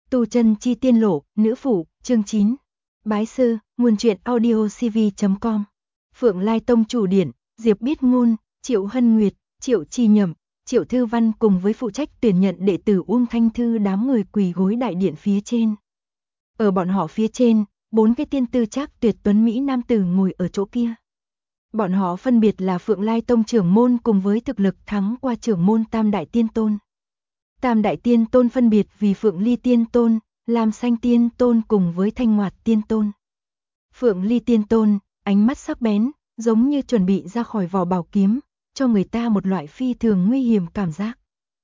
Tu chân chi tiên lộ, nữ phụ, chương 9. Bái sư, nguồn truyện audio cv.com. Phượng Lai Tông chủ điện, Diệp Biết Ngôn, Triệu Hân Nguyệt, Triệu Chi Nhậm, Triệu Thư Văn cùng với phụ trách tuyển nhận đệ tử Uông Thanh Thư đám người quỳ gối đại điện phía trên. Ở bọn họ phía trên, 4 cái tiên tư trác tuyệt tuấn mỹ nam tử ngồi ở chỗ kia. Bọn họ phân biệt là Phượng Lai Tông trưởng môn cùng với thực lực thắng qua trưởng môn Tam Đại Tiên Tôn. Tam Đại Tiên Tôn phân biệt vì Phượng Ly Tiên Tôn, Lam Xanh Tiên Tôn cùng với Thanh Ngoạt Tiên Tôn. Phượng Ly Tiên Tôn, ánh mắt sắc bén, giống như chuẩn bị ra khỏi vỏ bảo kiếm, cho người ta một loại phi thường nguy hiểm cảm giác.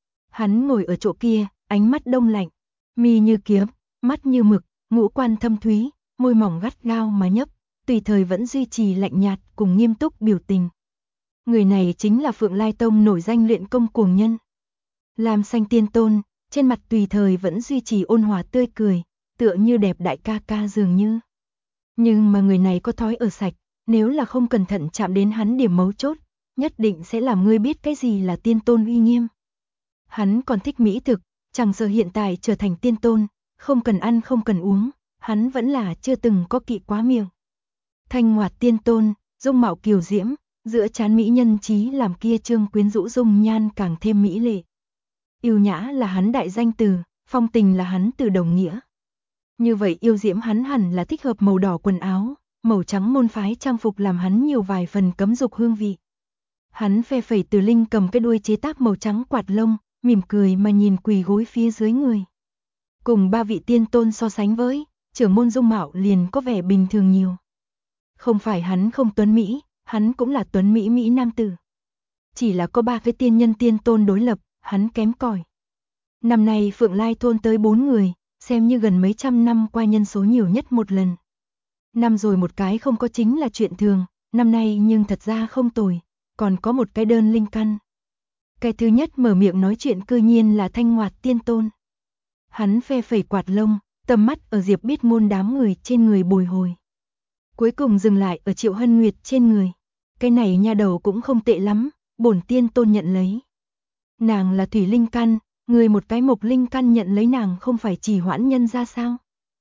Hắn ngồi ở chỗ kia, ánh mắt đông lạnh, mi như kiếm, mắt như mực, ngũ quan thâm thúy, môi mỏng gắt gao mà nhấp, tùy thời vẫn duy trì lạnh nhạt cùng nghiêm túc biểu tình. Người này chính là Phượng Lai Tông nổi danh luyện công cuồng nhân. Lam Xanh Tiên Tôn, trên mặt tùy thời vẫn duy trì ôn hòa tươi cười, tựa như đẹp đại ca ca dường như. Nhưng mà người này có thói ở sạch, nếu là không cẩn thận chạm đến hắn điểm mấu chốt, nhất định sẽ làm ngươi biết cái gì là tiên tôn uy nghiêm. Hắn còn thích mỹ thực, chẳng sợ hiện tại trở thành tiên tôn, không cần ăn không cần uống, hắn vẫn là chưa từng có kỵ quá miệng. Thanh Ngoạt Tiên Tôn, dung mạo kiều diễm, giữa trán mỹ nhân trí làm kia trương quyến rũ dung nhan càng thêm mỹ lệ. Yêu nhã là hắn đại danh từ, phong tình là hắn từ đồng nghĩa. Như vậy yêu diễm hắn hẳn là thích hợp màu đỏ quần áo, màu trắng môn phái trang phục làm hắn nhiều vài phần cấm dục hương vị. Hắn phe phẩy từ linh cầm cái đuôi chế tác màu trắng quạt lông, mỉm cười mà nhìn quỳ gối phía dưới người. Cùng 3 vị tiên tôn so sánh với, trưởng môn dung mạo liền có vẻ bình thường nhiều. Không phải hắn không tuấn mỹ, hắn cũng là tuấn mỹ mỹ nam tử. Chỉ là có 3 cái tiên nhân tiên tôn đối lập, hắn kém cỏi. Năm nay Phượng Lai thôn tới 4 người, xem như gần mấy trăm năm qua nhân số nhiều nhất một lần. Năm rồi một cái không có chính là chuyện thường, năm nay nhưng thật ra không tồi, còn có một cái đơn linh căn. Cái thứ nhất mở miệng nói chuyện cư nhiên là Thanh Ngoạt Tiên Tôn. Hắn phe phẩy quạt lông, tầm mắt ở Diệp Biết Ngôn đám người trên người bồi hồi. Cuối cùng dừng lại ở Triệu Hân Nguyệt trên người. Cái này nha đầu cũng không tệ lắm, bổn tiên tôn nhận lấy. Nàng là thủy linh căn, người một cái mộc linh căn nhận lấy nàng không phải chỉ hoãn nhân ra sao?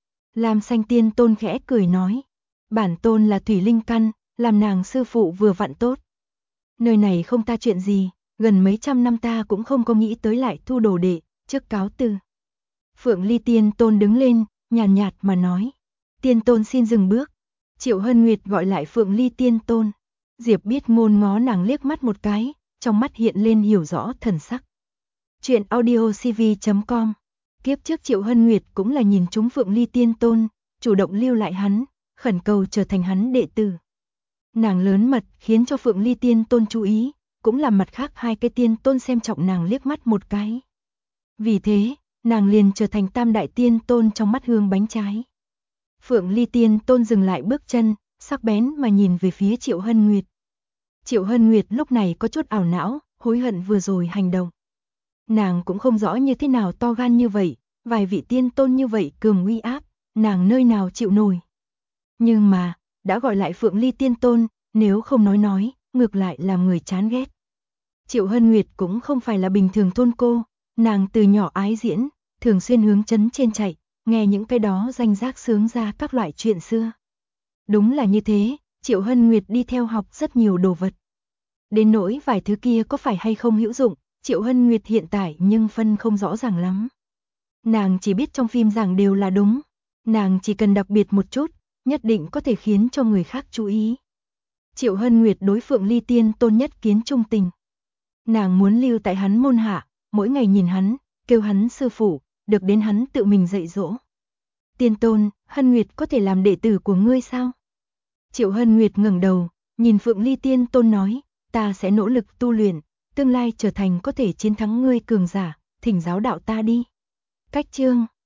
Lam Xanh Tiên Tôn khẽ cười nói, bản tôn là thủy linh căn, làm nàng sư phụ vừa vặn tốt. Nơi này không ta chuyện gì, gần mấy trăm năm ta cũng không có nghĩ tới lại thu đồ đệ, trước cáo từ. Phượng Ly Tiên Tôn đứng lên, nhàn nhạt mà nói, Tiên Tôn xin dừng bước. Triệu Hân Nguyệt gọi lại Phượng Ly Tiên Tôn. Diệp Biết Ngôn ngó nàng liếc mắt một cái, trong mắt hiện lên hiểu rõ thần sắc. Chuyện audio cv.com. Kiếp trước Triệu Hân Nguyệt cũng là nhìn trúng Phượng Ly Tiên Tôn, chủ động lưu lại hắn, khẩn cầu trở thành hắn đệ tử. Nàng lớn mật khiến cho Phượng Ly Tiên Tôn chú ý, cũng làm mặt khác 2 cái tiên tôn xem trọng nàng liếc mắt một cái. Vì thế, nàng liền trở thành Tam Đại Tiên Tôn trong mắt hương bánh trái. Phượng Ly Tiên Tôn dừng lại bước chân, sắc bén mà nhìn về phía Triệu Hân Nguyệt. Triệu Hân Nguyệt lúc này có chút ảo não, hối hận vừa rồi hành động. Nàng cũng không rõ như thế nào to gan như vậy, vài vị tiên tôn như vậy cường uy áp, nàng nơi nào chịu nổi. Nhưng mà, đã gọi lại Phượng Ly Tiên Tôn, nếu không nói, ngược lại làm người chán ghét. Triệu Hân Nguyệt cũng không phải là bình thường thôn cô, nàng từ nhỏ ái diễn, thường xuyên hướng trấn trên chạy, nghe những cái đó danh giác sướng ra các loại chuyện xưa. Đúng là như thế, Triệu Hân Nguyệt đi theo học rất nhiều đồ vật. Đến nỗi vài thứ kia có phải hay không hữu dụng, Triệu Hân Nguyệt hiện tại nhưng phân không rõ ràng lắm. Nàng chỉ biết trong phim giảng đều là đúng, nàng chỉ cần đặc biệt một chút, nhất định có thể khiến cho người khác chú ý. Triệu Hân Nguyệt đối Phượng Ly Tiên Tôn nhất kiến trung tình. Nàng muốn lưu tại hắn môn hạ, mỗi ngày nhìn hắn, kêu hắn sư phụ, được đến hắn tự mình dạy dỗ. Tiên Tôn, Hân Nguyệt có thể làm đệ tử của ngươi sao? Triệu Hân Nguyệt ngẩng đầu, nhìn Phượng Ly Tiên Tôn nói, ta sẽ nỗ lực tu luyện, tương lai trở thành có thể chiến thắng ngươi cường giả, thỉnh giáo đạo ta đi. Cách chương